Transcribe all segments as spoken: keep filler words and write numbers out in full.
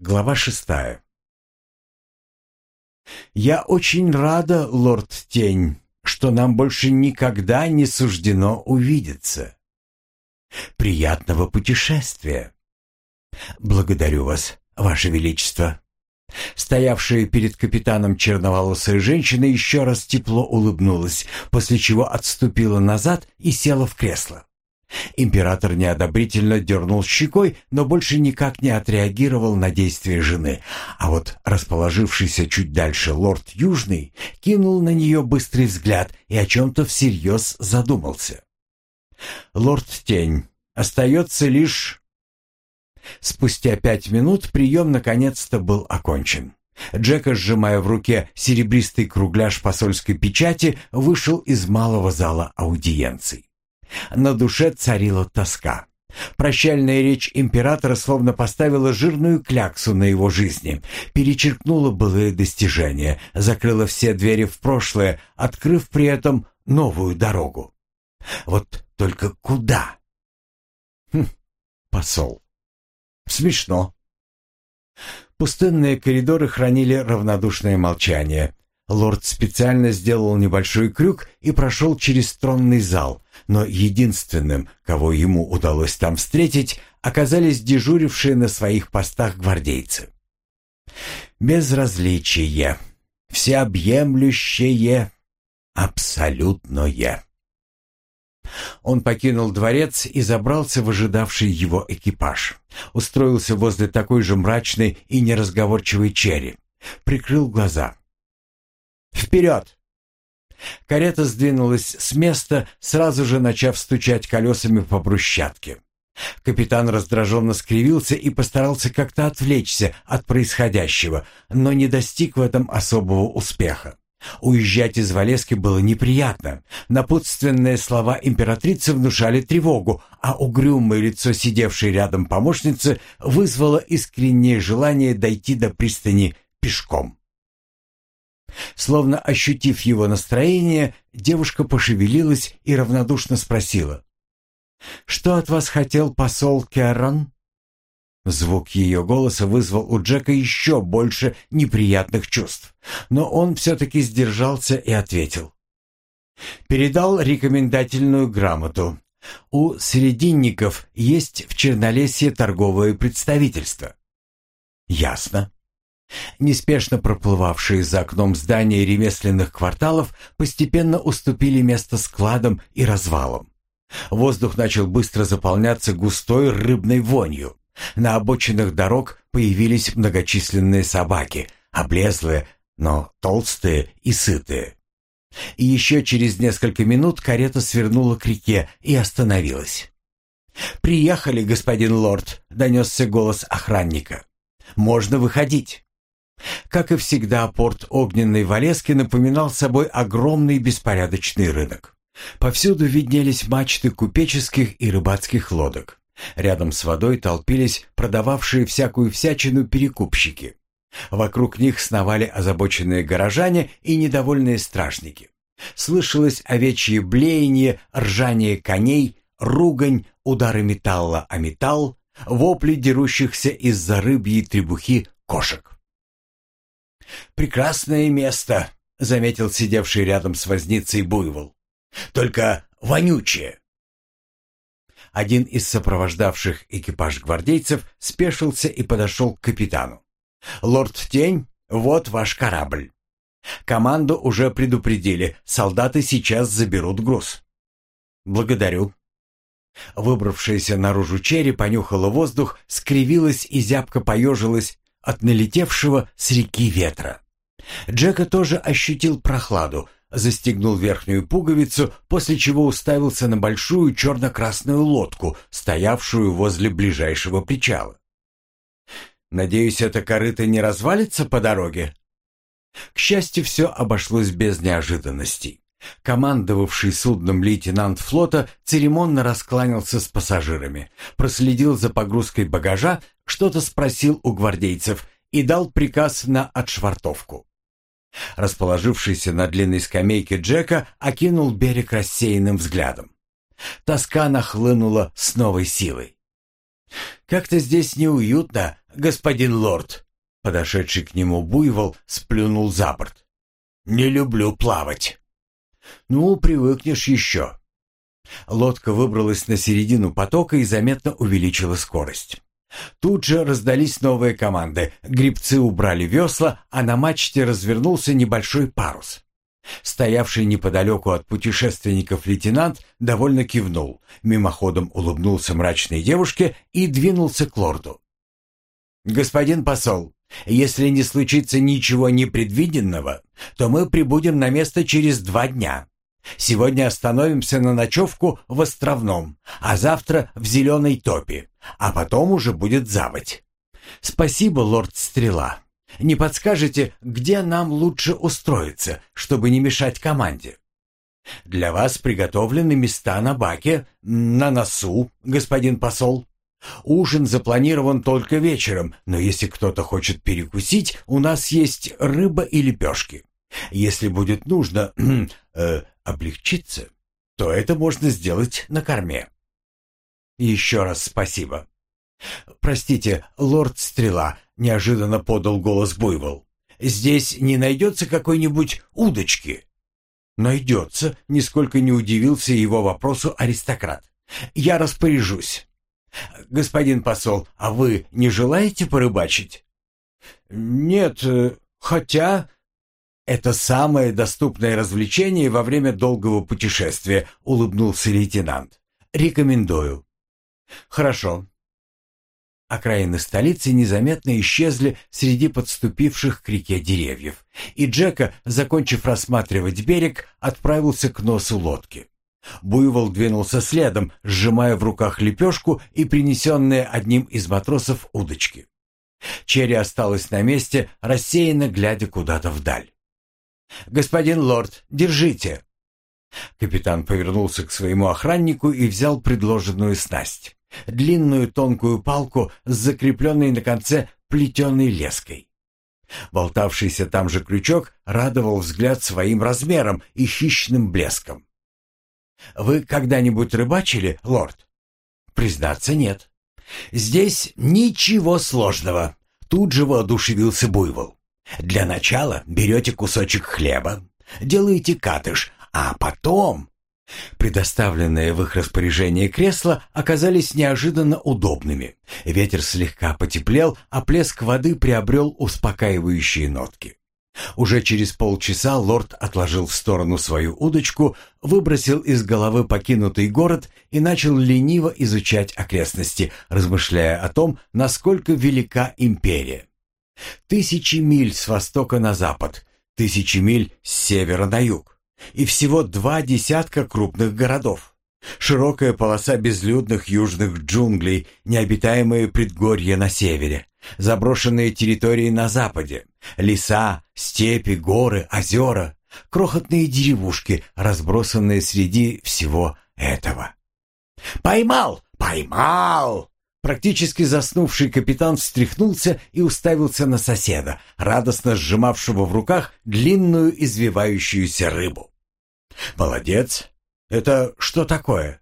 Глава шестая. «Я очень рада, лорд Тень, что нам больше никогда не суждено увидеться. Приятного путешествия!» «Благодарю вас, ваше величество!» Стоявшая перед капитаном черноволосая женщина еще раз тепло улыбнулась, после чего отступила назад и села в кресло. Император неодобрительно дернул щекой, но больше никак не отреагировал на действия жены, а вот расположившийся чуть дальше лорд Южный кинул на нее быстрый взгляд и о чем-то всерьез задумался. «Лорд Тень, остается лишь...» Спустя пять минут прием наконец-то был окончен. Джека, сжимая в руке серебристый кругляш посольской печати, вышел из малого зала аудиенций. На душе царила тоска. Прощальная речь императора словно поставила жирную кляксу на его жизни, перечеркнула былые достижения, закрыла все двери в прошлое, открыв при этом новую дорогу. Вот только куда? Хм, посол. Смешно. Пустынные коридоры хранили равнодушное молчание. Лорд специально сделал небольшой крюк и прошел через тронный зал, но единственным, кого ему удалось там встретить, оказались дежурившие на своих постах гвардейцы. Безразличие, всеобъемлющее, абсолютное. Он покинул дворец и забрался в ожидавший его экипаж. Устроился возле такой же мрачной и неразговорчивой черри. Прикрыл глаза. «Вперед!» Карета сдвинулась с места, сразу же начав стучать колесами по брусчатке. Капитан раздраженно скривился и постарался как-то отвлечься от происходящего, но не достиг в этом особого успеха. Уезжать из Валески было неприятно. Напутственные слова императрицы внушали тревогу, а угрюмое лицо сидевшей рядом помощницы вызвало искреннее желание дойти до пристани пешком. Словно ощутив его настроение, девушка пошевелилась и равнодушно спросила: «Что от вас хотел посол Керран?» Звук ее голоса вызвал у Джека еще больше неприятных чувств, но он все-таки сдержался и ответил. «Передал рекомендательную грамоту. У Срединников есть в Чернолесье торговое представительство». «Ясно». Неспешно проплывавшие за окном здания ремесленных кварталов постепенно уступили место складам и развалам. Воздух начал быстро заполняться густой рыбной вонью. На обочинах дорог появились многочисленные собаки, облезлые, но толстые и сытые. И еще через несколько минут карета свернула к реке и остановилась. «Приехали, господин лорд», — донесся голос охранника. «Можно выходить». Как и всегда, порт Огненной Валески напоминал собой огромный беспорядочный рынок. Повсюду виднелись мачты купеческих и рыбацких лодок. Рядом с водой толпились продававшие всякую всячину перекупщики. Вокруг них сновали озабоченные горожане и недовольные стражники. Слышалось овечье блеяние, ржание коней, ругань, удары металла о металл, вопли дерущихся из-за рыбьей требухи кошек. «Прекрасное место», — заметил сидевший рядом с возницей буйвол. «Только вонючее». Один из сопровождавших экипаж гвардейцев спешился и подошел к капитану. «Лорд Тень, вот ваш корабль. Команду уже предупредили, солдаты сейчас заберут груз». «Благодарю». Выбравшаяся наружу черри понюхала воздух, скривилась и зябко поежилась от налетевшего с реки ветра. Джека тоже ощутил прохладу, застегнул верхнюю пуговицу, после чего уставился на большую черно-красную лодку, стоявшую возле ближайшего причала. «Надеюсь, эта корыто не развалится по дороге?» К счастью, все обошлось без неожиданностей. Командовавший судном лейтенант флота церемонно раскланялся с пассажирами, проследил за погрузкой багажа, что-то спросил у гвардейцев и дал приказ на отшвартовку. Расположившийся на длинной скамейке Джека окинул берег рассеянным взглядом. Тоска нахлынула с новой силой. «Как-то здесь неуютно», — господин лорд!» Подошедший к нему буйвол сплюнул за борт. «Не люблю плавать». «Ну, привыкнешь еще». Лодка выбралась на середину потока и заметно увеличила скорость. Тут же раздались новые команды. Гребцы убрали весла, а на мачте развернулся небольшой парус. Стоявший неподалеку от путешественников лейтенант довольно кивнул, мимоходом улыбнулся мрачной девушке и двинулся к лорду. «Господин посол, если не случится ничего непредвиденного, то мы прибудем на место через два дня. Сегодня остановимся на ночевку в Островном, а завтра в Зеленой Топе, а потом уже будет заводь. Спасибо, лорд Стрела. Не подскажете, где нам лучше устроиться, чтобы не мешать команде? Для вас приготовлены места на баке, на носу, господин посол. Ужин запланирован только вечером, но если кто-то хочет перекусить, у нас есть рыба и лепешки. Если будет нужно э, облегчиться, то это можно сделать на корме. Еще раз спасибо. Простите, лорд Стрела, неожиданно подал голос буйвол. Здесь не найдется какой-нибудь удочки? Найдется, нисколько не удивился его вопросу аристократ. Я распоряжусь. Господин посол, а вы не желаете порыбачить? Нет, хотя... «Это самое доступное развлечение во время долгого путешествия», — улыбнулся лейтенант. «Рекомендую». «Хорошо». Окраины столицы незаметно исчезли среди подступивших к реке деревьев, и Джека, закончив рассматривать берег, отправился к носу лодки. Буйвол двинулся следом, сжимая в руках лепешку и принесенные одним из матросов удочки. Черри осталась на месте, рассеянно глядя куда-то вдаль. «Господин лорд, держите!» Капитан повернулся к своему охраннику и взял предложенную снасть. Длинную тонкую палку с закрепленной на конце плетеной леской. Болтавшийся там же крючок радовал взгляд своим размером и хищным блеском. «Вы когда-нибудь рыбачили, лорд?» «Признаться, нет». «Здесь ничего сложного», — тут же воодушевился буйвол. «Для начала берете кусочек хлеба, делаете катыш, а потом...» Предоставленные в их распоряжение кресла оказались неожиданно удобными. Ветер слегка потеплел, а плеск воды приобрел успокаивающие нотки. Уже через полчаса лорд отложил в сторону свою удочку, выбросил из головы покинутый город и начал лениво изучать окрестности, размышляя о том, насколько велика империя. Тысячи миль с востока на запад, тысячи миль с севера на юг, и всего два десятка крупных городов. Широкая полоса безлюдных южных джунглей, необитаемые предгорья на севере, заброшенные территории на западе, леса, степи, горы, озера, крохотные деревушки, разбросанные среди всего этого. «Поймал! Поймал!» Практически заснувший капитан встряхнулся и уставился на соседа, радостно сжимавшего в руках длинную извивающуюся рыбу. «Молодец! Это что такое?»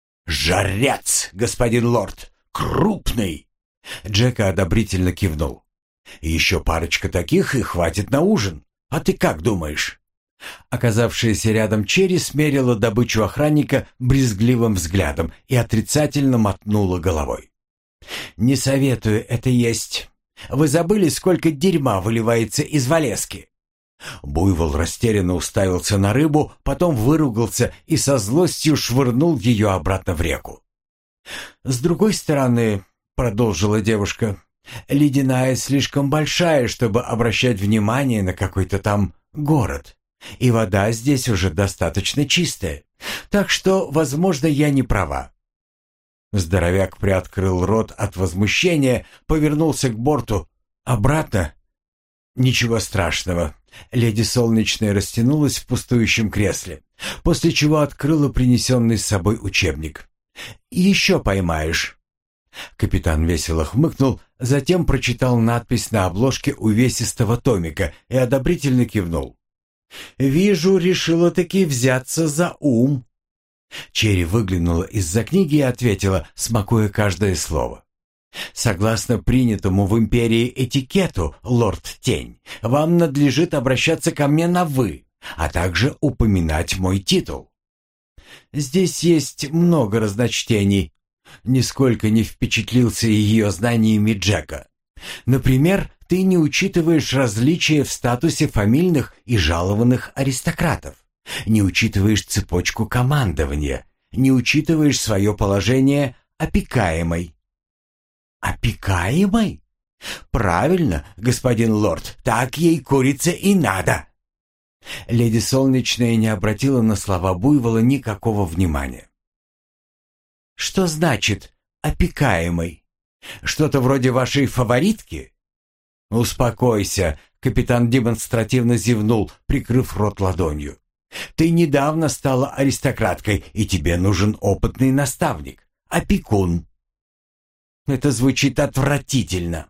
«Жарец, господин лорд! Крупный!» Джека одобрительно кивнул. «Еще парочка таких и хватит на ужин. А ты как думаешь?» Оказавшаяся рядом Черри смерила добычу охранника брезгливым взглядом и отрицательно мотнула головой. «Не советую это есть. Вы забыли, сколько дерьма выливается из Валески?» Буйвол растерянно уставился на рыбу, потом выругался и со злостью швырнул ее обратно в реку. «С другой стороны, — продолжила девушка, — ледяная слишком большая, чтобы обращать внимание на какой-то там город, и вода здесь уже достаточно чистая, так что, возможно, я не права». Здоровяк приоткрыл рот от возмущения, повернулся к борту. «Обратно?» «Ничего страшного». Леди Солнечная растянулась в пустующем кресле, после чего открыла принесенный с собой учебник. «Еще поймаешь». Капитан весело хмыкнул, затем прочитал надпись на обложке увесистого томика и одобрительно кивнул. «Вижу, решила таки взяться за ум». Черри выглянула из-за книги и ответила, смакуя каждое слово. Согласно принятому в империи этикету, лорд Тень, вам надлежит обращаться ко мне на «вы», а также упоминать мой титул. Здесь есть много разночтений. Нисколько не впечатлился ее знаниями Джека. Например, ты не учитываешь различия в статусе фамильных и жалованных аристократов, не учитываешь цепочку командования, не учитываешь свое положение опекаемой. Опекаемой? Правильно, господин лорд, так ей, курица, и надо. Леди Солнечная не обратила на слова буйвола никакого внимания. Что значит опекаемой? Что-то вроде вашей фаворитки? Успокойся, капитан демонстративно зевнул, прикрыв рот ладонью. Ты недавно стала аристократкой, и тебе нужен опытный наставник, опекун. Это звучит отвратительно.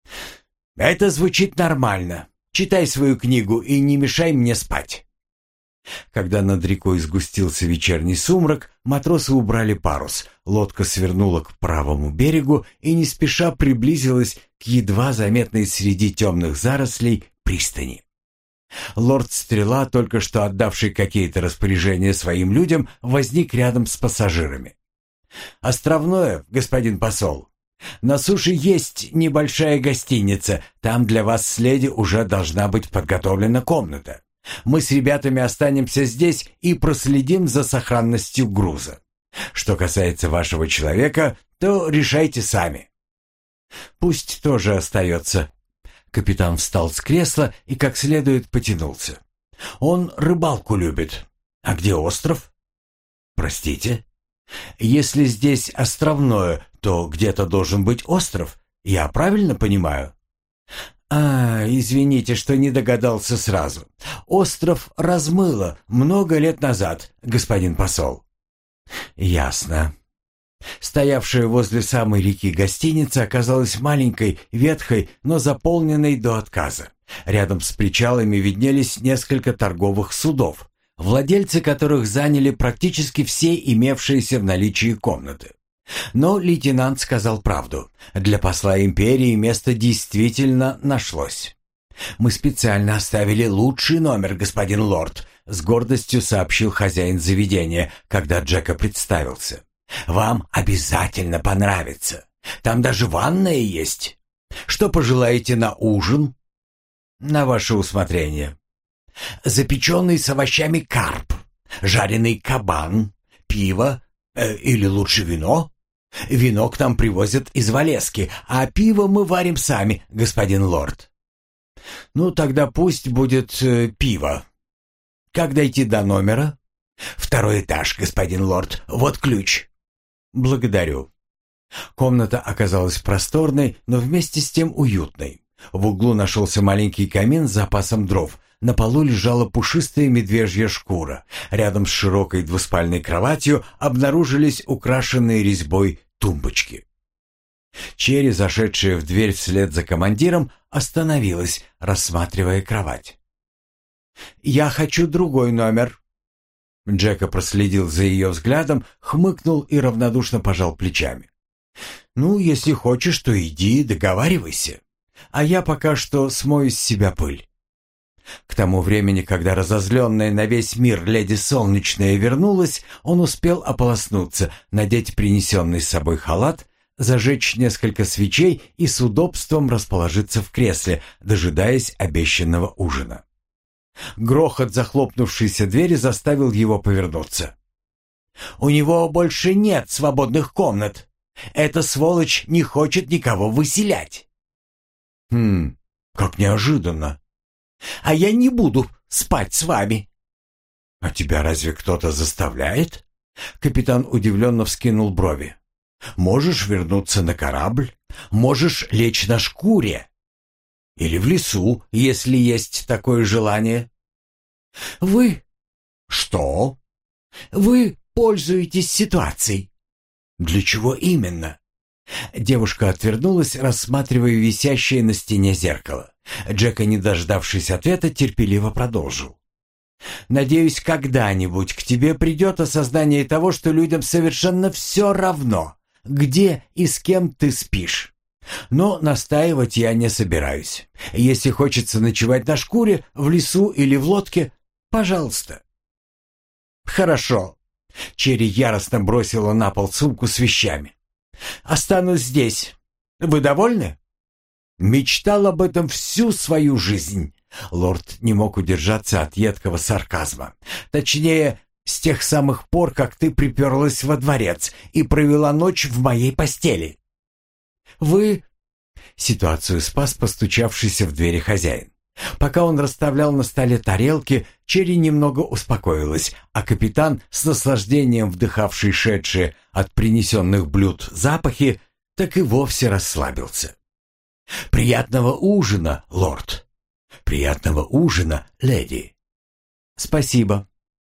Это звучит нормально. Читай свою книгу и не мешай мне спать. Когда над рекой сгустился вечерний сумрак, матросы убрали парус, лодка свернула к правому берегу и не спеша приблизилась к едва заметной среди темных зарослей пристани. Лорд Стрела, только что отдавший какие-то распоряжения своим людям, возник рядом с пассажирами. «Островное, господин посол. На суше есть небольшая гостиница, там для вас с леди уже должна быть подготовлена комната. Мы с ребятами останемся здесь и проследим за сохранностью груза. Что касается вашего человека, то решайте сами». «Пусть тоже остается». Капитан встал с кресла и как следует потянулся. «Он рыбалку любит. А где остров?» «Простите?» «Если здесь островное, то где-то должен быть остров. Я правильно понимаю?» «А, извините, что не догадался сразу. Остров размыло много лет назад, господин посол». «Ясно». Стоявшая возле самой реки гостиница оказалась маленькой, ветхой, но заполненной до отказа. Рядом с причалами виднелись несколько торговых судов, владельцы которых заняли практически все имевшиеся в наличии комнаты. Но лейтенант сказал правду. Для посла империи место действительно нашлось. «Мы специально оставили лучший номер, господин лорд», — с гордостью сообщил хозяин заведения, когда Джека представился. «Вам обязательно понравится. Там даже ванная есть. Что пожелаете на ужин?» «На ваше усмотрение». «Запеченный с овощами карп, жареный кабан, пиво э, или лучше вино? Вино к нам привозят из Валески, а пиво мы варим сами, господин лорд». «Ну, тогда пусть будет э, пиво. Как дойти до номера?» «Второй этаж, господин лорд. Вот ключ». «Благодарю». Комната оказалась просторной, но вместе с тем уютной. В углу нашелся маленький камин с запасом дров. На полу лежала пушистая медвежья шкура. Рядом с широкой двуспальной кроватью обнаружились украшенные резьбой тумбочки. Черри, зашедшая в дверь вслед за командиром, остановилась, рассматривая кровать. «Я хочу другой номер». Джека проследил за ее взглядом, хмыкнул и равнодушно пожал плечами. «Ну, если хочешь, то иди, договаривайся. А я пока что смою с себя пыль». К тому времени, когда разозленная на весь мир леди Солнечная вернулась, он успел ополоснуться, надеть принесенный с собой халат, зажечь несколько свечей и с удобством расположиться в кресле, дожидаясь обещанного ужина. Грохот захлопнувшейся двери заставил его повернуться. «У него больше нет свободных комнат. Эта сволочь не хочет никого выселять». «Хм, как неожиданно». «А я не буду спать с вами». «А тебя разве кто-то заставляет?» Капитан удивленно вскинул брови. «Можешь вернуться на корабль, можешь лечь на шкуре. Или в лесу, если есть такое желание». «Вы...» «Что?» «Вы пользуетесь ситуацией». «Для чего именно?» Девушка отвернулась, рассматривая висящее на стене зеркало. Джека, не дождавшись ответа, терпеливо продолжил. «Надеюсь, когда-нибудь к тебе придет осознание того, что людям совершенно все равно, где и с кем ты спишь. Но настаивать я не собираюсь. Если хочется ночевать на шкуре, в лесу или в лодке, пожалуйста». «Хорошо». Черри яростно бросила на пол сумку с вещами. «Останусь здесь. Вы довольны?» «Мечтал об этом всю свою жизнь». Лорд не мог удержаться от едкого сарказма. «Точнее, с тех самых пор, как ты приперлась во дворец и провела ночь в моей постели». «Вы...» Ситуацию спас постучавшийся в двери хозяин. Пока он расставлял на столе тарелки, Черри немного успокоилась, а капитан, с наслаждением вдыхавший шедшие от принесенных блюд запахи, так и вовсе расслабился. «Приятного ужина, лорд!» «Приятного ужина, леди!» «Спасибо!»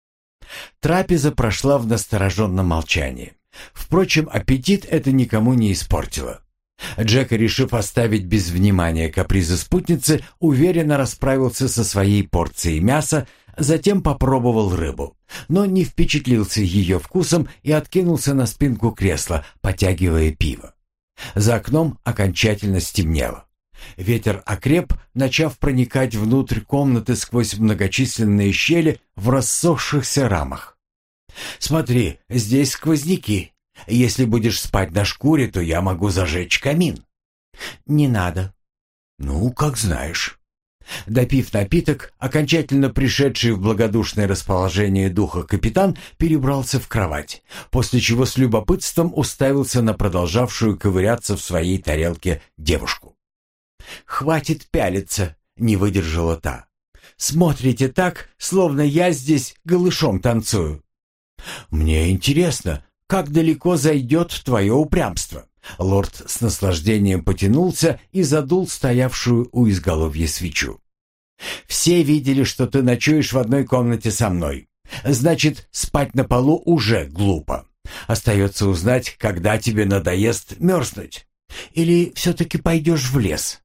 Трапеза прошла в настороженном молчании. Впрочем, аппетит это никому не испортило. Джека, решив оставить без внимания капризы спутницы, уверенно расправился со своей порцией мяса, затем попробовал рыбу, но не впечатлился ее вкусом и откинулся на спинку кресла, потягивая пиво. За окном окончательно стемнело. Ветер окреп, начав проникать внутрь комнаты сквозь многочисленные щели в рассохшихся рамах. «Смотри, здесь сквозняки. Если будешь спать на шкуре, то я могу зажечь камин». «Не надо». «Ну, как знаешь». Допив напиток, окончательно пришедший в благодушное расположение духа капитан перебрался в кровать, после чего с любопытством уставился на продолжавшую ковыряться в своей тарелке девушку. «Хватит пялиться», — не выдержала та. «Смотрите так, словно я здесь голышом танцую». «Мне интересно, как далеко зайдет твое упрямство?» Лорд с наслаждением потянулся и задул стоявшую у изголовья свечу. «Все видели, что ты ночуешь в одной комнате со мной. Значит, спать на полу уже глупо. Остается узнать, когда тебе надоест мерзнуть. Или все-таки пойдешь в лес?»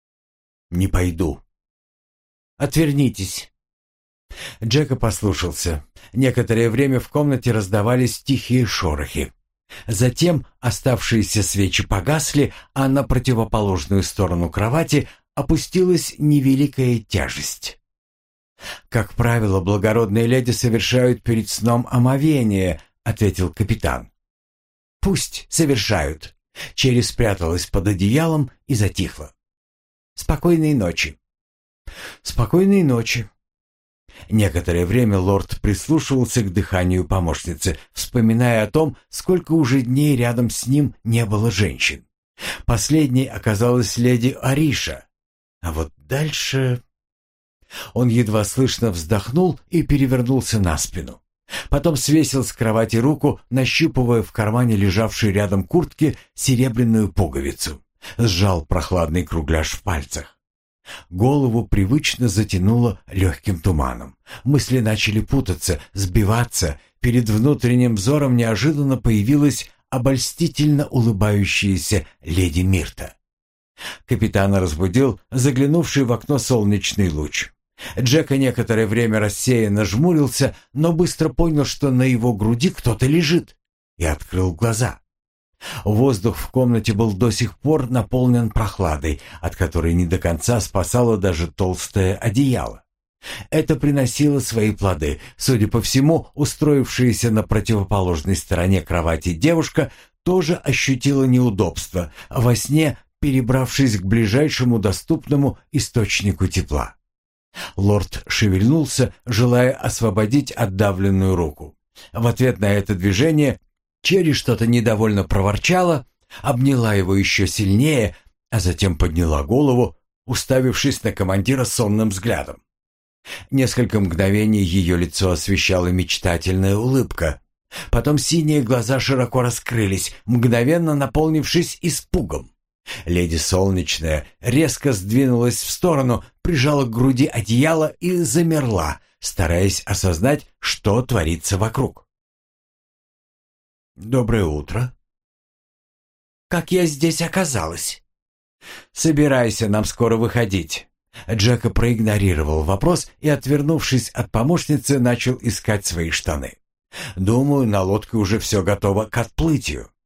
«Не пойду». «Отвернитесь». Джека послушался. Некоторое время в комнате раздавались тихие шорохи. Затем оставшиеся свечи погасли, а на противоположную сторону кровати опустилась невеликая тяжесть. «Как правило, благородные леди совершают перед сном омовение», — ответил капитан. «Пусть совершают». Черри спряталась под одеялом и затихла. «Спокойной ночи». «Спокойной ночи». Некоторое время лорд прислушивался к дыханию помощницы, вспоминая о том, сколько уже дней рядом с ним не было женщин. Последней оказалась леди Ариша. А вот дальше... Он едва слышно вздохнул и перевернулся на спину. Потом свесил с кровати руку, нащупывая в кармане лежавшей рядом куртки серебряную пуговицу. Сжал прохладный кругляш в пальцах. Голову привычно затянуло легким туманом. Мысли начали путаться, сбиваться. Перед внутренним взором неожиданно появилась обольстительно улыбающаяся леди Мирта. Капитана разбудил заглянувший в окно солнечный луч. Джека некоторое время рассеянно жмурился, но быстро понял, что на его груди кто-то лежит, и открыл глаза. Воздух в комнате был до сих пор наполнен прохладой, от которой не до конца спасало даже толстое одеяло. Это приносило свои плоды. Судя по всему, устроившаяся на противоположной стороне кровати девушка тоже ощутила неудобство, во сне перебравшись к ближайшему доступному источнику тепла. Лорд шевельнулся, желая освободить отдавленную руку. В ответ на это движение Черри что-то недовольно проворчала, обняла его еще сильнее, а затем подняла голову, уставившись на командира сонным взглядом. Несколько мгновений ее лицо освещала мечтательная улыбка. Потом синие глаза широко раскрылись, мгновенно наполнившись испугом. Леди Солнечная резко сдвинулась в сторону, прижала к груди одеяло и замерла, стараясь осознать, что творится вокруг. «Доброе утро». «Как я здесь оказалась?» «Собирайся, нам скоро выходить». Джека проигнорировал вопрос и, отвернувшись от помощницы, начал искать свои штаны. «Думаю, на лодке уже все готово к отплытию».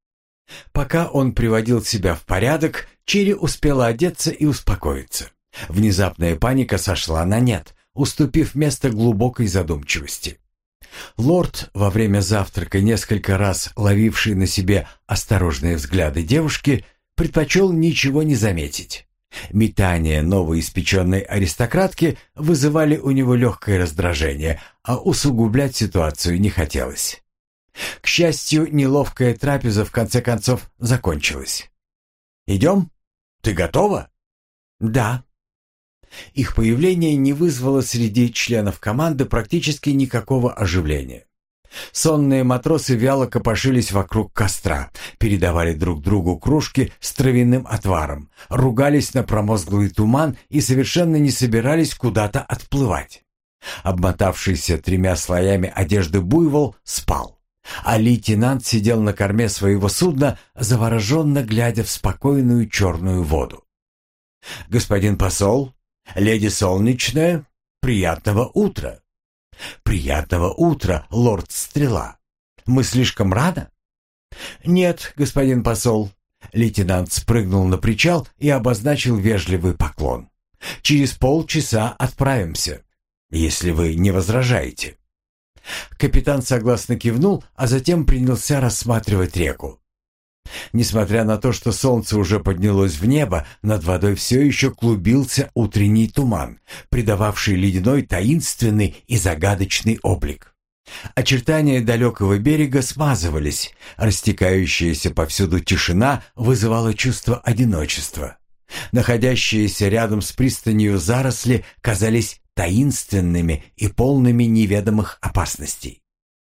Пока он приводил себя в порядок, Черри успела одеться и успокоиться. Внезапная паника сошла на нет, уступив место глубокой задумчивости. Лорд, во время завтрака несколько раз ловивший на себе осторожные взгляды девушки, предпочел ничего не заметить. Метания новоиспеченной аристократки вызывали у него легкое раздражение, а усугублять ситуацию не хотелось. К счастью, неловкая трапеза в конце концов закончилась. «Идем? Ты готова?» «Да». Их появление не вызвало среди членов команды практически никакого оживления. Сонные матросы вяло копошились вокруг костра, передавали друг другу кружки с травяным отваром, ругались на промозглый туман и совершенно не собирались куда-то отплывать. Обмотавшийся тремя слоями одежды буйвол спал, а лейтенант сидел на корме своего судна, завороженно глядя в спокойную черную воду. «Господин посол, леди Солнечная, приятного утра!» «Приятного утра, лорд Стрела. Мы слишком рано?» «Нет, господин посол». Лейтенант спрыгнул на причал и обозначил вежливый поклон. «Через полчаса отправимся, если вы не возражаете». Капитан согласно кивнул, а затем принялся рассматривать реку. Несмотря на то, что солнце уже поднялось в небо, над водой все еще клубился утренний туман, придававший ледяной таинственный и загадочный облик. Очертания далекого берега смазывались, растекающаяся повсюду тишина вызывала чувство одиночества. Находящиеся рядом с пристанью заросли казались таинственными и полными неведомых опасностей.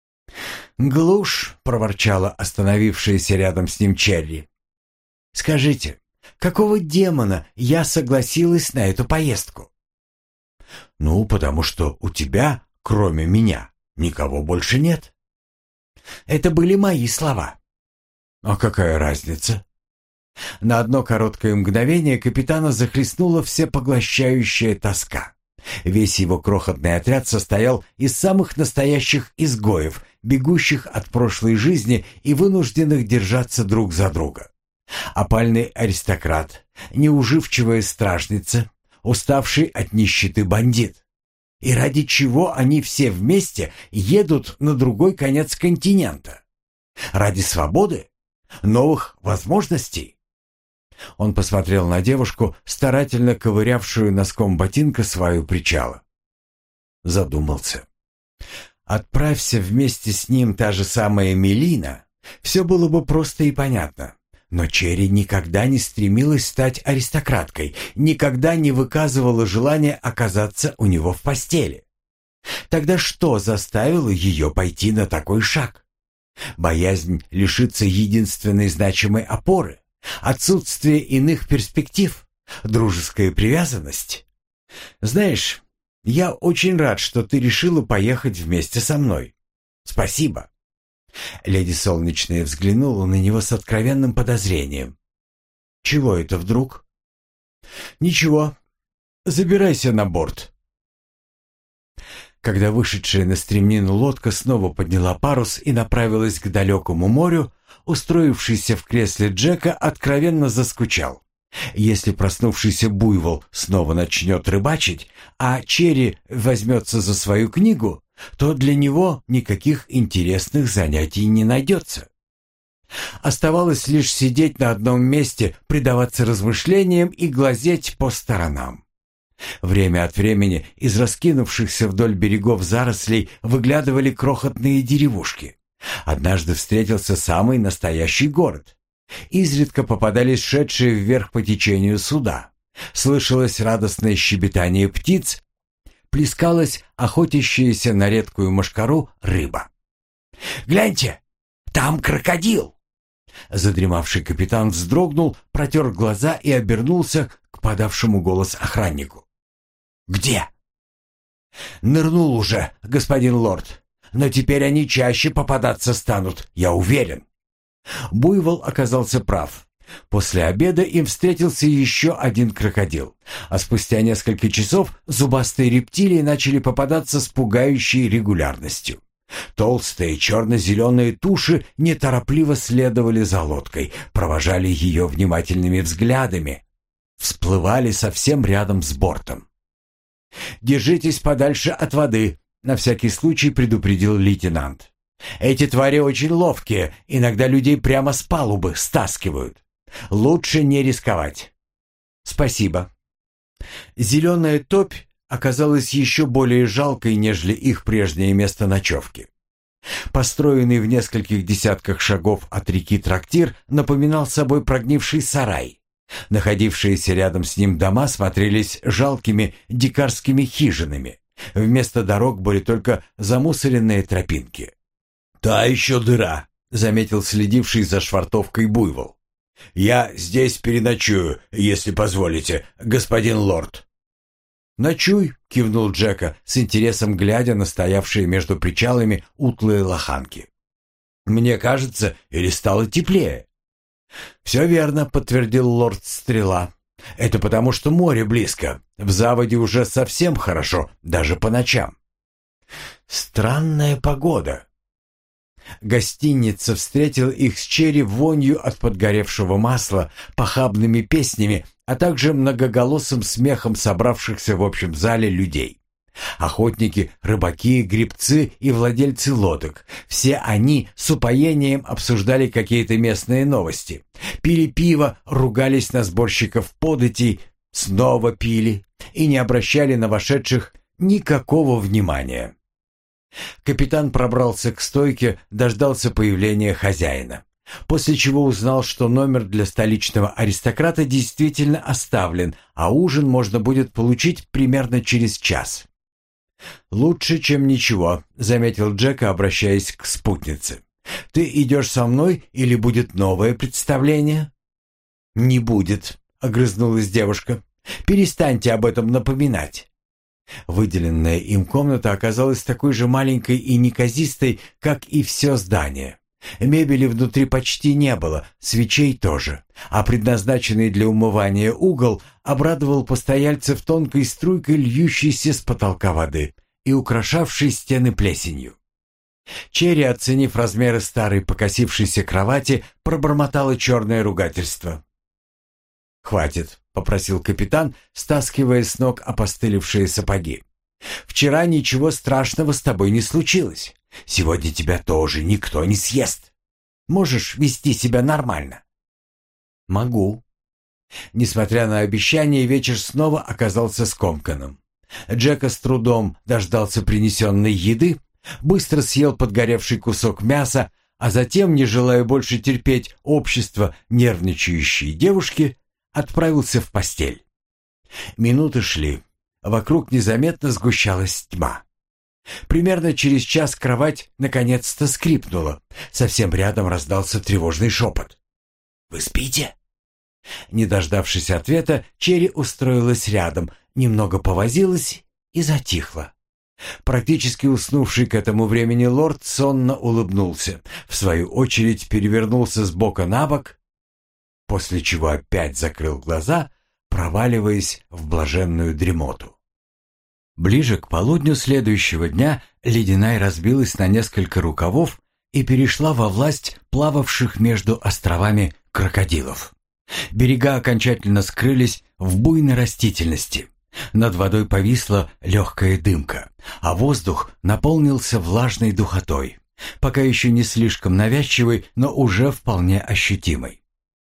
«Глушь!» — проворчала остановившаяся рядом с ним Черри. «Скажите, какого демона я согласилась на эту поездку?» «Ну, потому что у тебя, кроме меня, никого больше нет». «Это были мои слова». «А какая разница?» На одно короткое мгновение капитана захлестнула всепоглощающая тоска. Весь его крохотный отряд состоял из самых настоящих изгоев, бегущих от прошлой жизни и вынужденных держаться друг за друга. Опальный аристократ, неуживчивая стражница, уставший от нищеты бандит. И ради чего они все вместе едут на другой конец континента? Ради свободы? Новых возможностей? Он посмотрел на девушку, старательно ковырявшую носком ботинка сваю причала. Задумался. Отправься вместе с ним та же самая Мелина, все было бы просто и понятно. Но Черри никогда не стремилась стать аристократкой, никогда не выказывала желания оказаться у него в постели. Тогда что заставило ее пойти на такой шаг? Боязнь лишиться единственной значимой опоры? Отсутствие иных перспектив? Дружеская привязанность? Знаешь, я очень рад, что ты решила поехать вместе со мной. Спасибо. Леди Солнечная взглянула на него с откровенным подозрением. Чего это вдруг? Ничего. Забирайся на борт. Когда вышедшая на стремнину лодка снова подняла парус и направилась к далекому морю, устроившийся в кресле Джека откровенно заскучал. Если проснувшийся буйвол снова начнет рыбачить, а Черри возьмется за свою книгу, то для него никаких интересных занятий не найдется. Оставалось лишь сидеть на одном месте, предаваться размышлениям и глазеть по сторонам. Время от времени из раскинувшихся вдоль берегов зарослей выглядывали крохотные деревушки. Однажды встретился самый настоящий город. Изредка попадались шедшие вверх по течению суда. Слышалось радостное щебетание птиц, плескалась охотящаяся на редкую мошкару рыба. «Гляньте, там крокодил!» Задремавший капитан вздрогнул, протер глаза и обернулся к подавшему голос охраннику. «Где?» «Нырнул уже, господин лорд, но теперь они чаще попадаться станут, я уверен». Буйвол оказался прав. После обеда им встретился еще один крокодил, а спустя несколько часов зубастые рептилии начали попадаться с пугающей регулярностью. Толстые черно-зеленые туши неторопливо следовали за лодкой, провожали ее внимательными взглядами, всплывали совсем рядом с бортом. «Держитесь подальше от воды», — на всякий случай предупредил лейтенант. «Эти твари очень ловкие, иногда людей прямо с палубы стаскивают. Лучше не рисковать». «Спасибо». Зеленая топь оказалась еще более жалкой, нежели их прежнее место ночевки. Построенный в нескольких десятках шагов от реки трактир напоминал собой прогнивший сарай. Находившиеся рядом с ним дома смотрелись жалкими дикарскими хижинами. Вместо дорог были только замусоренные тропинки. «Та еще дыра», — заметил следивший за швартовкой буйвол. «Я здесь переночую, если позволите, господин лорд». «Ночуй», — кивнул Джека, с интересом глядя на стоявшие между причалами утлые лоханки. «Мне кажется, или стало теплее?» «Все верно», — подтвердил лорд Стрела. «Это потому, что море близко. В заводе уже совсем хорошо, даже по ночам». «Странная погода». Гостиница встретила их с Черри вонью от подгоревшего масла, похабными песнями, а также многоголосым смехом собравшихся в общем зале людей. Охотники, рыбаки, гребцы и владельцы лодок. Все они с упоением обсуждали какие-то местные новости. Пили пиво, ругались на сборщиков податей, снова пили и не обращали на вошедших никакого внимания. Капитан пробрался к стойке, дождался появления хозяина, после чего узнал, что номер для столичного аристократа действительно оставлен, а ужин можно будет получить примерно через час. «Лучше, чем ничего», — заметил Джек, обращаясь к спутнице. «Ты идешь со мной или будет новое представление?» «Не будет», — огрызнулась девушка. «Перестаньте об этом напоминать». Выделенная им комната оказалась такой же маленькой и неказистой, как и все здание. Мебели внутри почти не было, свечей тоже, а предназначенный для умывания угол обрадовал постояльцев тонкой струйкой льющейся с потолка воды и украшавшей стены плесенью. Черри, оценив размеры старой покосившейся кровати, пробормотала черное ругательство. «Хватит», — попросил капитан, стаскивая с ног опостылевшие сапоги. «Вчера ничего страшного с тобой не случилось. Сегодня тебя тоже никто не съест. Можешь вести себя нормально?» «Могу». Несмотря на обещание, вечер снова оказался скомканным. Джека с трудом дождался принесенной еды, быстро съел подгоревший кусок мяса, а затем, не желая больше терпеть общество нервничающей девушки, отправился в постель. Минуты шли. Вокруг незаметно сгущалась тьма. Примерно через час кровать наконец-то скрипнула. Совсем рядом раздался тревожный шепот. «Вы спите?» Не дождавшись ответа, Черри устроилась рядом, немного повозилась и затихла. Практически уснувший к этому времени лорд сонно улыбнулся, в свою очередь перевернулся с бока на бок, после чего опять закрыл глаза, проваливаясь в блаженную дремоту. Ближе к полудню следующего дня Ледяная разбилась на несколько рукавов и перешла во власть плававших между островами крокодилов. Берега окончательно скрылись в буйной растительности. Над водой повисла легкая дымка, а воздух наполнился влажной духотой, пока еще не слишком навязчивой, но уже вполне ощутимой.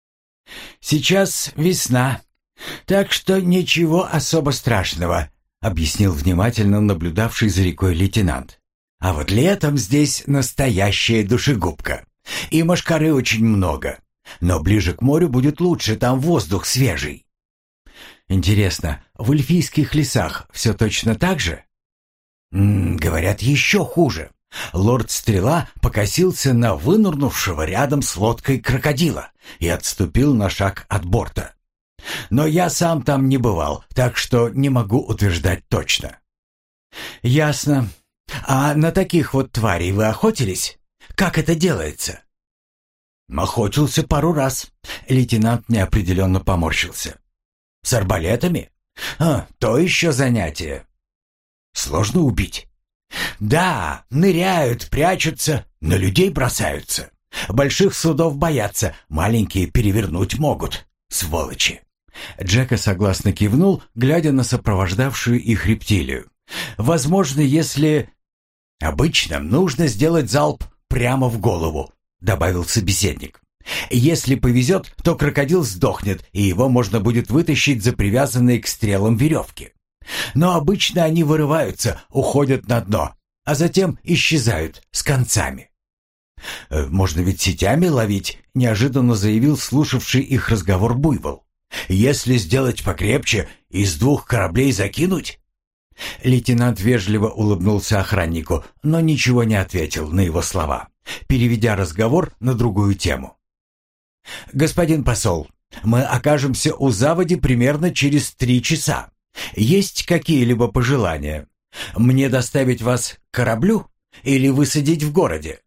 «Сейчас весна, так что ничего особо страшного», — объяснил внимательно наблюдавший за рекой лейтенант. «А вот летом здесь настоящая душегубка, и мошкары очень много. Но ближе к морю будет лучше, там воздух свежий». «Интересно, в эльфийских лесах все точно так же?» М -м, «Говорят, еще хуже». Лорд Стрела покосился на вынырнувшего рядом с лодкой крокодила и отступил на шаг от борта. «Но я сам там не бывал, так что не могу утверждать точно». «Ясно. А на таких вот тварей вы охотились? Как это делается?» «Охотился пару раз». Лейтенант неопределенно поморщился. «С арбалетами? А, то еще занятие. Сложно убить. Да, ныряют, прячутся, на людей бросаются. Больших судов боятся, маленькие перевернуть могут. Сволочи. Джека согласно кивнул, глядя на сопровождавшую их рептилию. Возможно, если... Обычно нужно сделать залп прямо в голову, добавил собеседник. Если повезет, то крокодил сдохнет, и его можно будет вытащить за привязанные к стрелам веревки. Но обычно они вырываются, уходят на дно, а затем исчезают с концами. «Можно ведь сетями ловить», — неожиданно заявил слушавший их разговор буйвол. «Если сделать покрепче, из двух кораблей закинуть?» Лейтенант вежливо улыбнулся охраннику, но ничего не ответил на его слова, переведя разговор на другую тему. «Господин посол, мы окажемся у заводи примерно через три часа. Есть какие-либо пожелания? Мне доставить вас к кораблю или высадить в городе?»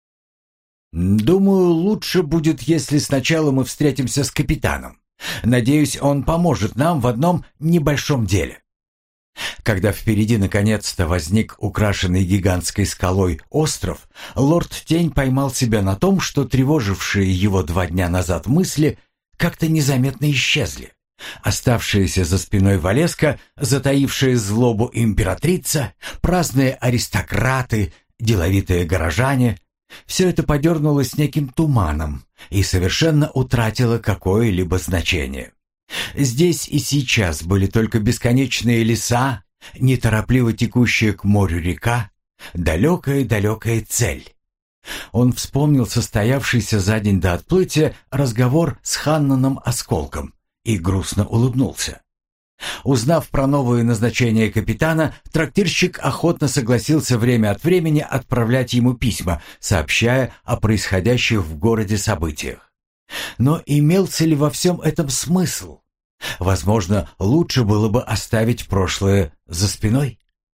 «Думаю, лучше будет, если сначала мы встретимся с капитаном. Надеюсь, он поможет нам в одном небольшом деле». Когда впереди наконец-то возник украшенный гигантской скалой остров, лорд Тень поймал себя на том, что тревожившие его два дня назад мысли как-то незаметно исчезли. Оставшаяся за спиной Валеска, затаившая злобу императрица, праздные аристократы, деловитые горожане — все это подернулось неким туманом и совершенно утратило какое-либо значение. Здесь и сейчас были только бесконечные леса, неторопливо текущая к морю река, далекая-далекая цель. Он вспомнил состоявшийся за день до отплытия разговор с Ханнаном Осколком и грустно улыбнулся. Узнав про новое назначение капитана, трактирщик охотно согласился время от времени отправлять ему письма, сообщая о происходящих в городе событиях. Но имелся ли во всем этом смысл? Возможно, лучше было бы оставить прошлое за спиной.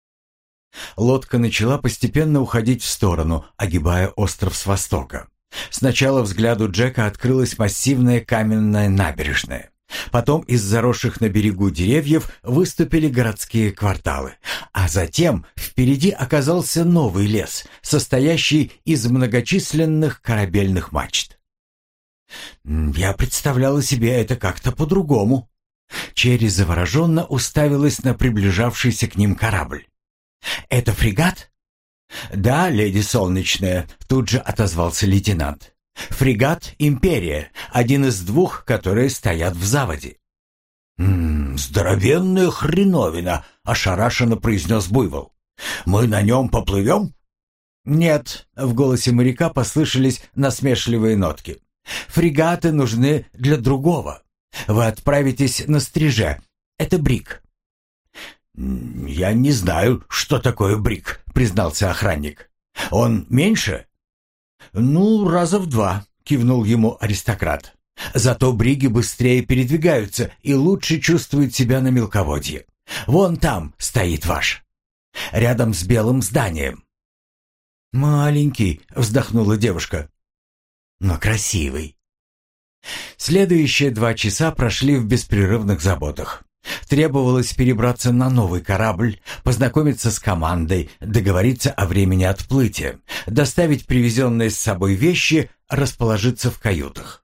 Лодка начала постепенно уходить в сторону, огибая остров с востока. Сначала взгляду Джека открылась массивная каменная набережная. Потом из заросших на берегу деревьев выступили городские кварталы, а затем впереди оказался новый лес, состоящий из многочисленных корабельных мачт. «Я представляла себе это как-то по-другому». Черри завороженно уставилась на приближавшийся к ним корабль. «Это фрегат?» «Да, леди Солнечная», — тут же отозвался лейтенант. «Фрегат «Империя», один из двух, которые стоят в заводе». «М-м, здоровенная хреновина», — ошарашенно произнес буйвол. «Мы на нем поплывем?» «Нет», — в голосе моряка послышались насмешливые нотки. «Фрегаты нужны для другого. Вы отправитесь на стриж. Это брик». «Я не знаю, что такое брик», — признался охранник. «Он меньше?» «Ну, раза в два», — кивнул ему аристократ. «Зато бриги быстрее передвигаются и лучше чувствуют себя на мелководье. Вон там стоит ваш. Рядом с белым зданием». «Маленький», — вздохнула девушка. «Но красивый». Следующие два часа прошли в беспрерывных заботах. Требовалось перебраться на новый корабль, познакомиться с командой, договориться о времени отплытия, доставить привезенные с собой вещи, расположиться в каютах.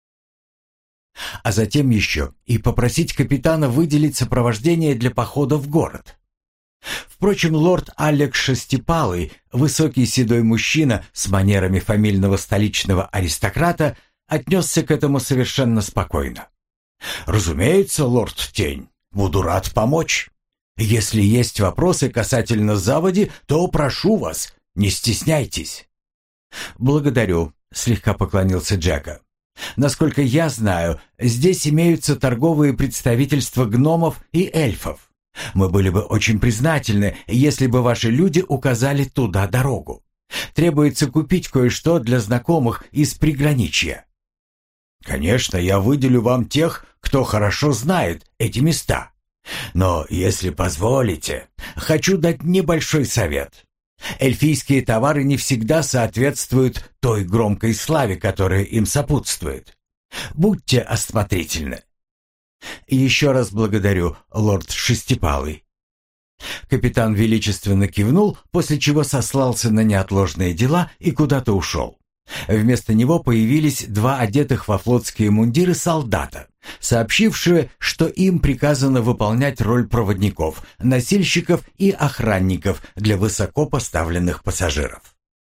А затем еще и попросить капитана выделить сопровождение для похода в город. Впрочем, лорд Алек Шестипалый, высокий седой мужчина с манерами фамильного столичного аристократа, отнесся к этому совершенно спокойно. «Разумеется, лорд Тень, буду рад помочь. Если есть вопросы касательно заводи, то прошу вас, не стесняйтесь». «Благодарю», — слегка поклонился Джека. «Насколько я знаю, здесь имеются торговые представительства гномов и эльфов. Мы были бы очень признательны, если бы ваши люди указали туда дорогу. Требуется купить кое-что для знакомых из приграничья». «Конечно, я выделю вам тех, кто хорошо знает эти места. Но, если позволите, хочу дать небольшой совет. Эльфийские товары не всегда соответствуют той громкой славе, которая им сопутствует. Будьте осмотрительны». «Еще раз благодарю, лорд Шестипалый». Капитан величественно кивнул, после чего сослался на неотложные дела и куда-то ушел. Вместо него появились два одетых во флотские мундиры солдата, сообщившие, что им приказано выполнять роль проводников, носильщиков и охранников для высоко поставленных пассажиров.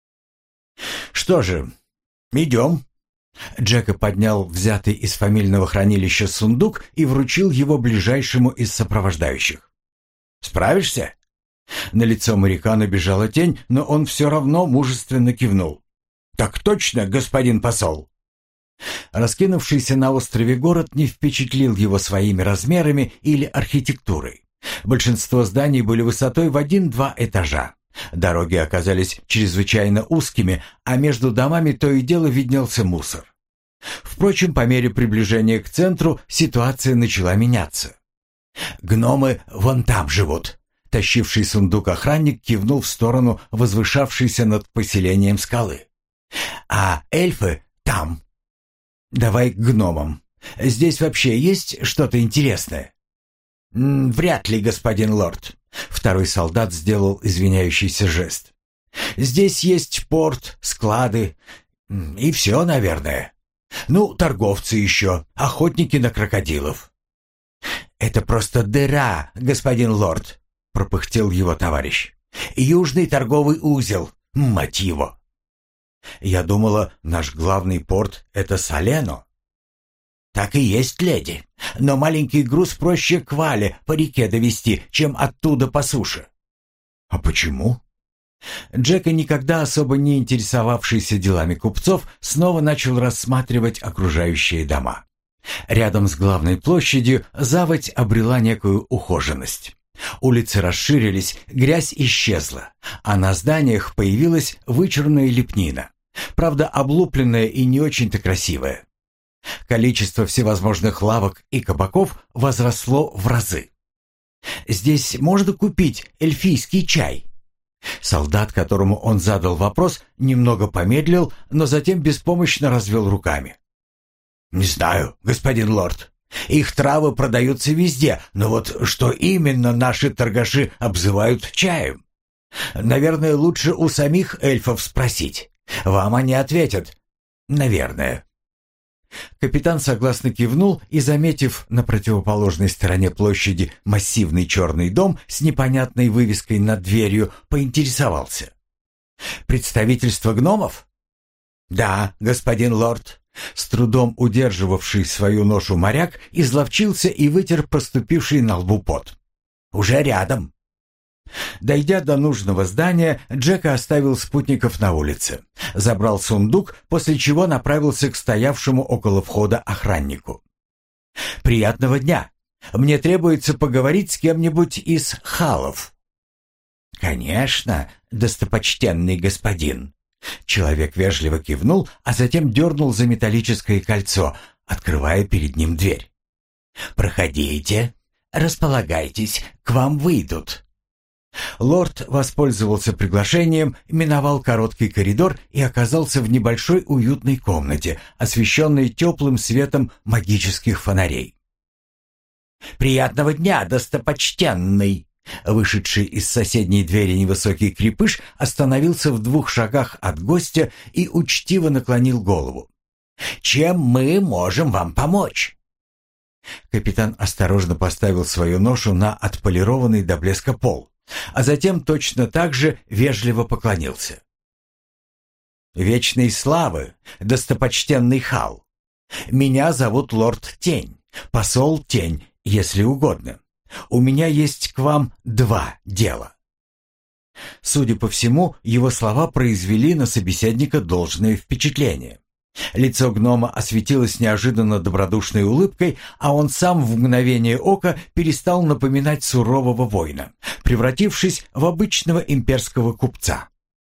«Что же, идем». Джека поднял взятый из фамильного хранилища сундук и вручил его ближайшему из сопровождающих. «Справишься?» На лицо моряка набежала тень, но он все равно мужественно кивнул. «Так точно, господин посол!» Раскинувшийся на острове город не впечатлил его своими размерами или архитектурой. Большинство зданий были высотой в один-два этажа. Дороги оказались чрезвычайно узкими, а между домами то и дело виднелся мусор. Впрочем, по мере приближения к центру ситуация начала меняться. «Гномы вон там живут», — тащивший сундук охранник кивнул в сторону возвышавшейся над поселением скалы. «А эльфы там. Давай к гномам. Здесь вообще есть что-то интересное?» «Вряд ли, господин лорд». Второй солдат сделал извиняющийся жест. «Здесь есть порт, склады и все, наверное. Ну, торговцы еще, охотники на крокодилов». «Это просто дыра, господин лорд», — пропыхтел его товарищ. «Южный торговый узел, мать его». «Я думала, наш главный порт — это Салено». «Так и есть, леди. Но маленький груз проще к Вале по реке довести, чем оттуда по суше». «А почему?» Джека, никогда особо не интересовавшийся делами купцов, снова начал рассматривать окружающие дома. Рядом с главной площадью заводь обрела некую ухоженность. Улицы расширились, грязь исчезла, а на зданиях появилась вычурная лепнина, правда облупленная и не очень-то красивая. Количество всевозможных лавок и кабаков возросло в разы. «Здесь можно купить эльфийский чай?» Солдат, которому он задал вопрос, немного помедлил, но затем беспомощно развел руками. «Не знаю, господин лорд. Их травы продаются везде, но вот что именно наши торгаши обзывают чаем? Наверное, лучше у самих эльфов спросить. Вам они ответят. Наверное». Капитан согласно кивнул и, заметив на противоположной стороне площади массивный черный дом с непонятной вывеской над дверью, поинтересовался. «Представительство гномов?» «Да, господин лорд». С трудом удерживавший свою ношу моряк изловчился и вытер проступивший на лбу пот. «Уже рядом». Дойдя до нужного здания, Джека оставил спутников на улице, забрал сундук, после чего направился к стоявшему около входа охраннику. «Приятного дня! Мне требуется поговорить с кем-нибудь из халов». «Конечно, достопочтенный господин». Человек вежливо кивнул, а затем дернул за металлическое кольцо, открывая перед ним дверь. «Проходите, располагайтесь, к вам выйдут». Лорд воспользовался приглашением, миновал короткий коридор и оказался в небольшой уютной комнате, освещенной теплым светом магических фонарей. «Приятного дня, достопочтенный!» Вышедший из соседней двери невысокий крепыш остановился в двух шагах от гостя и учтиво наклонил голову. «Чем мы можем вам помочь?» Капитан осторожно поставил свою ношу на отполированный до блеска пол, а затем точно так же вежливо поклонился. «Вечной славы, достопочтенный хал! Меня зовут лорд Тень, посол Тень, если угодно. У меня есть к вам два дела». Судя по всему, его слова произвели на собеседника должное впечатление. Лицо гнома осветилось неожиданно добродушной улыбкой, а он сам в мгновение ока перестал напоминать сурового воина, превратившись в обычного имперского купца.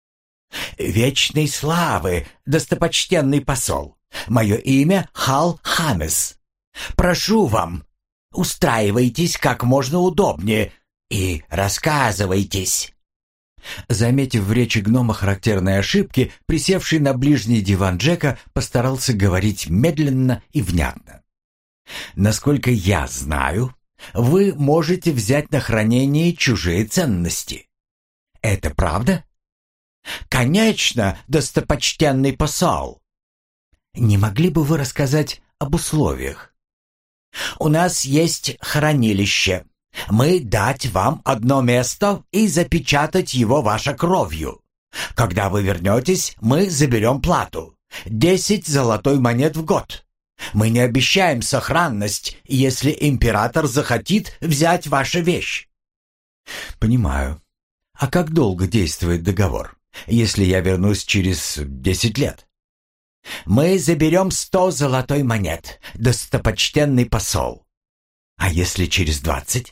«Вечной славы, достопочтенный посол! Мое имя Хал Хамес. Прошу вам, устраивайтесь как можно удобнее и рассказывайтесь». Заметив в речи гнома характерные ошибки, присевший на ближний диван Джека постарался говорить медленно и внятно. «Насколько я знаю, вы можете взять на хранение чужие ценности. Это правда? Конечно, достопочтенный посол. Не могли бы вы рассказать об условиях? У нас есть хранилище. Мы дать вам одно место и запечатать его вашей кровью. Когда вы вернетесь, мы заберем плату. Десять золотой монет в год. Мы не обещаем сохранность, если император захотит взять вашу вещь. Понимаю. А как долго действует договор, если я вернусь через десять лет? Мы заберем сто золотой монет, достопочтенный посол. А если через двадцать?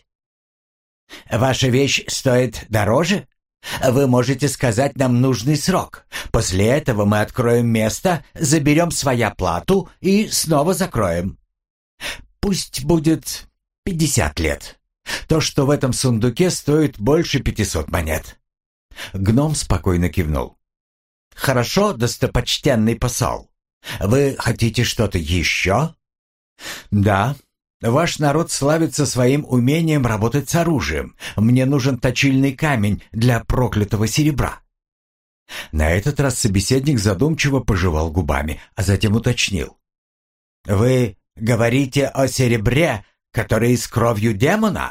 Ваша вещь стоит дороже? Вы можете сказать нам нужный срок. После этого мы откроем место, заберем свою плату и снова закроем. Пусть будет пятьдесят лет. То, что в этом сундуке стоит больше пятисот монет. Гном спокойно кивнул. Хорошо, достопочтенный посол. Вы хотите что-то еще? Да. Ваш народ славится своим умением работать с оружием. Мне нужен точильный камень для проклятого серебра. На этот раз собеседник задумчиво пожевал губами, а затем уточнил. Вы говорите о серебре, который с кровью демона?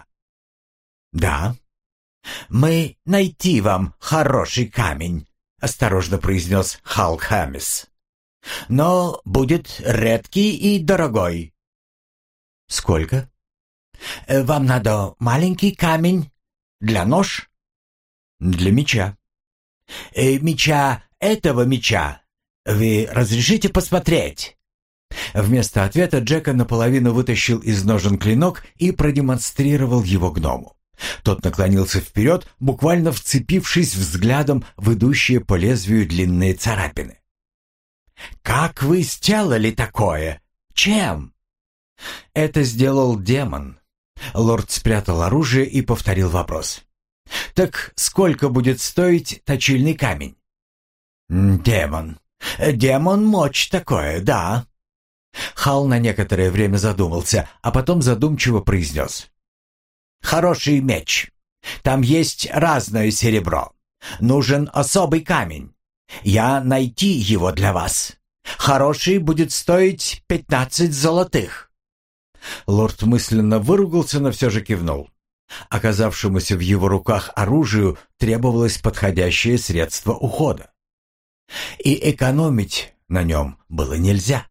Да. Мы найти вам хороший камень, осторожно произнес Халк Хамис. Но будет редкий и дорогой. Сколько? Вам надо маленький камень для нож? Для меча. Э, меча этого меча. Вы разрешите посмотреть? Вместо ответа Джека наполовину вытащил из ножен клинок и продемонстрировал его гному. Тот наклонился вперед, буквально вцепившись взглядом в идущие по лезвию длинные царапины. «Как вы сделали такое? Чем?» «Это сделал демон». Лорд спрятал оружие и повторил вопрос. «Так сколько будет стоить точильный камень?» «Демон. Демон мочь такое, да». Хал на некоторое время задумался, а потом задумчиво произнес. «Хороший меч. Там есть разное серебро. Нужен особый камень. Я найти его для вас. Хороший будет стоить пятнадцать золотых». Лорд мысленно выругался, но все же кивнул. Оказавшемуся в его руках оружию требовалось подходящее средство ухода. И экономить на нем было нельзя.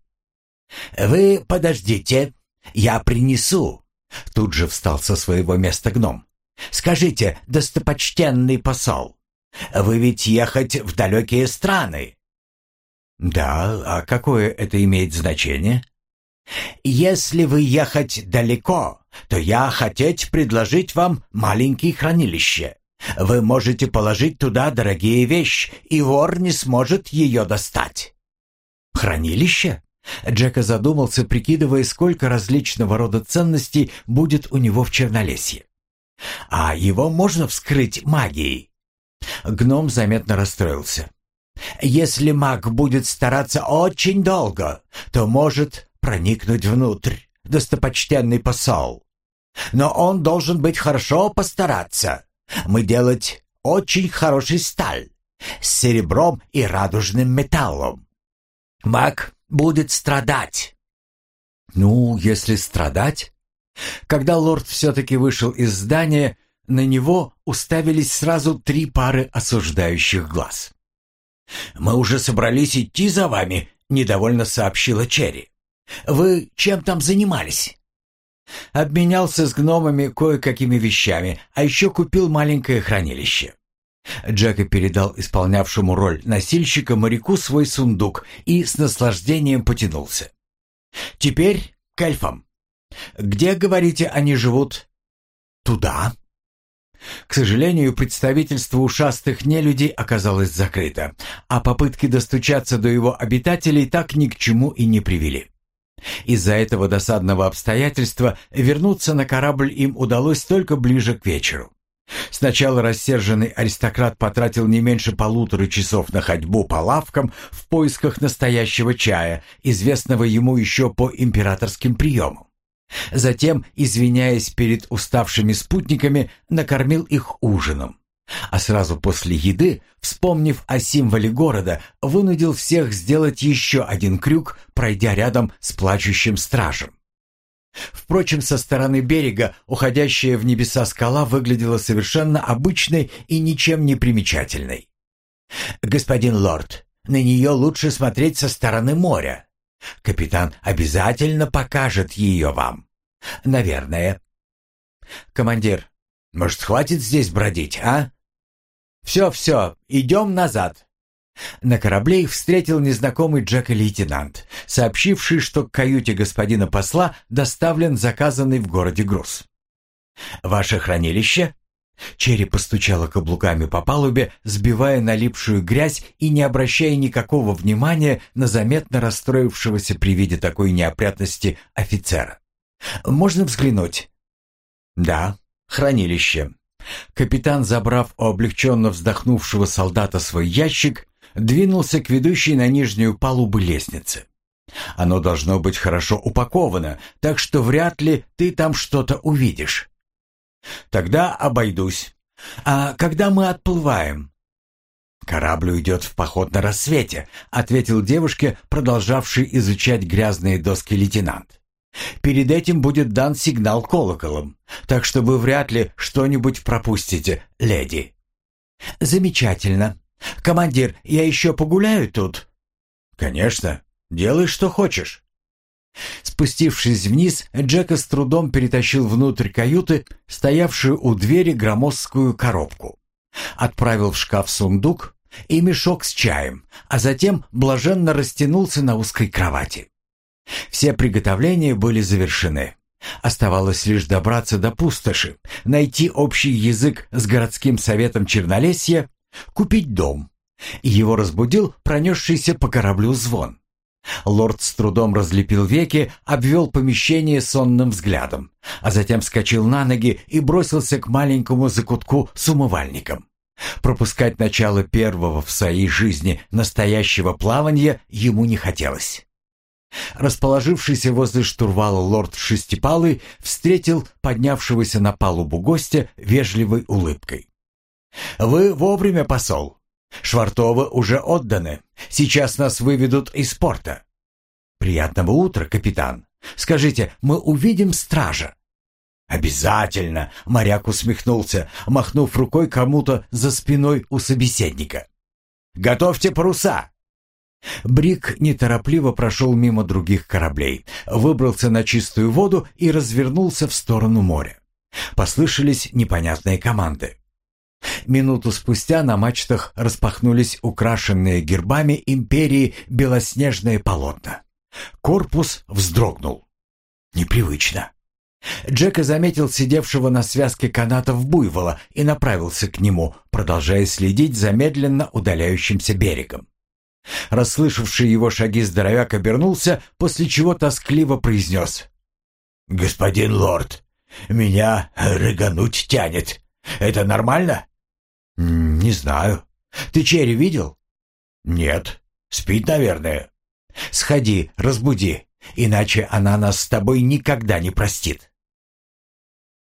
«Вы подождите, я принесу», — тут же встал со своего места гном. «Скажите, достопочтенный посол, вы ведь ехать в далекие страны?» «Да, а какое это имеет значение?» «Если вы ехать далеко, то я хотеть предложить вам маленькое хранилище. Вы можете положить туда дорогие вещи, и вор не сможет ее достать». «Хранилище?» Джека задумался, прикидывая, сколько различного рода ценностей будет у него в Чернолесье. «А его можно вскрыть магией?» Гном заметно расстроился. «Если маг будет стараться очень долго, то может проникнуть внутрь, достопочтенный посол. Но он должен быть хорошо постараться. Мы делать очень хороший сталь, с серебром и радужным металлом. Маг будет страдать». «Ну, если страдать...» Когда лорд все-таки вышел из здания, на него уставились сразу три пары осуждающих глаз. «Мы уже собрались идти за вами», — недовольно сообщила Черри. «Вы чем там занимались?» «Обменялся с гномами кое-какими вещами, а еще купил маленькое хранилище». Джека передал исполнявшему роль носильщика моряку свой сундук и с наслаждением потянулся. «Теперь к эльфам. Где, говорите, они живут?» «Туда». К сожалению, представительство ушастых нелюдей оказалось закрыто, а попытки достучаться до его обитателей так ни к чему и не привели. Из-за этого досадного обстоятельства вернуться на корабль им удалось только ближе к вечеру. Сначала рассерженный аристократ потратил не меньше полутора часов на ходьбу по лавкам в поисках настоящего чая, известного ему еще по императорским приемам. Затем, извиняясь перед уставшими спутниками, накормил их ужином. А сразу после еды, вспомнив о символе города, вынудил всех сделать еще один крюк, пройдя рядом с плачущим стражем. Впрочем, со стороны берега уходящая в небеса скала выглядела совершенно обычной и ничем не примечательной. «Господин лорд, на нее лучше смотреть со стороны моря. Капитан обязательно покажет ее вам. Наверное». «Командир, может, хватит здесь бродить, а?» «Все-все, идем назад». На корабле их встретил незнакомый Джек-лейтенант, сообщивший, что к каюте господина посла доставлен заказанный в городе груз. «Ваше хранилище?» Черри постучала каблуками по палубе, сбивая налипшую грязь и не обращая никакого внимания на заметно расстроившегося при виде такой неопрятности офицера. «Можно взглянуть?» «Да, хранилище». Капитан, забрав у облегченно вздохнувшего солдата свой ящик, двинулся к ведущей на нижнюю палубу лестнице. «Оно должно быть хорошо упаковано, так что вряд ли ты там что-то увидишь». «Тогда обойдусь. А когда мы отплываем?» «Корабль уйдет в поход на рассвете», — ответил девушке, продолжавший изучать грязные доски лейтенант. «Перед этим будет дан сигнал колоколом, так что вы вряд ли что-нибудь пропустите, леди». «Замечательно. Командир, я еще погуляю тут?» «Конечно. Делай, что хочешь». Спустившись вниз, Джека с трудом перетащил внутрь каюты стоявшую у двери громоздкую коробку. Отправил в шкаф сундук и мешок с чаем, а затем блаженно растянулся на узкой кровати. Все приготовления были завершены. Оставалось лишь добраться до пустоши, найти общий язык с городским советом Чернолесья, купить дом. Его разбудил пронесшийся по кораблю звон. Лорд с трудом разлепил веки, обвел помещение сонным взглядом, а затем вскочил на ноги и бросился к маленькому закутку с умывальником. Пропускать начало первого в своей жизни настоящего плавания ему не хотелось. Расположившийся возле штурвала лорд Шестипалый встретил поднявшегося на палубу гостя вежливой улыбкой. «Вы вовремя, посол. Швартовы уже отданы. Сейчас нас выведут из порта». «Приятного утра, капитан. Скажите, мы увидим стража?» «Обязательно!» — моряк усмехнулся, махнув рукой кому-то за спиной у собеседника. «Готовьте паруса!» Брик неторопливо прошел мимо других кораблей, выбрался на чистую воду и развернулся в сторону моря. Послышались непонятные команды. Минуту спустя на мачтах распахнулись украшенные гербами империи белоснежные полотна. Корпус вздрогнул. Непривычно. Джека заметил сидевшего на связке канатов буйвола и направился к нему, продолжая следить за медленно удаляющимся берегом. Расслышавший его шаги здоровяк обернулся, после чего тоскливо произнес: «Господин лорд, меня рыгануть тянет. Это нормально?» «Не знаю. Ты Черри видел?» «Нет. Спит, наверное». «Сходи, разбуди, иначе она нас с тобой никогда не простит».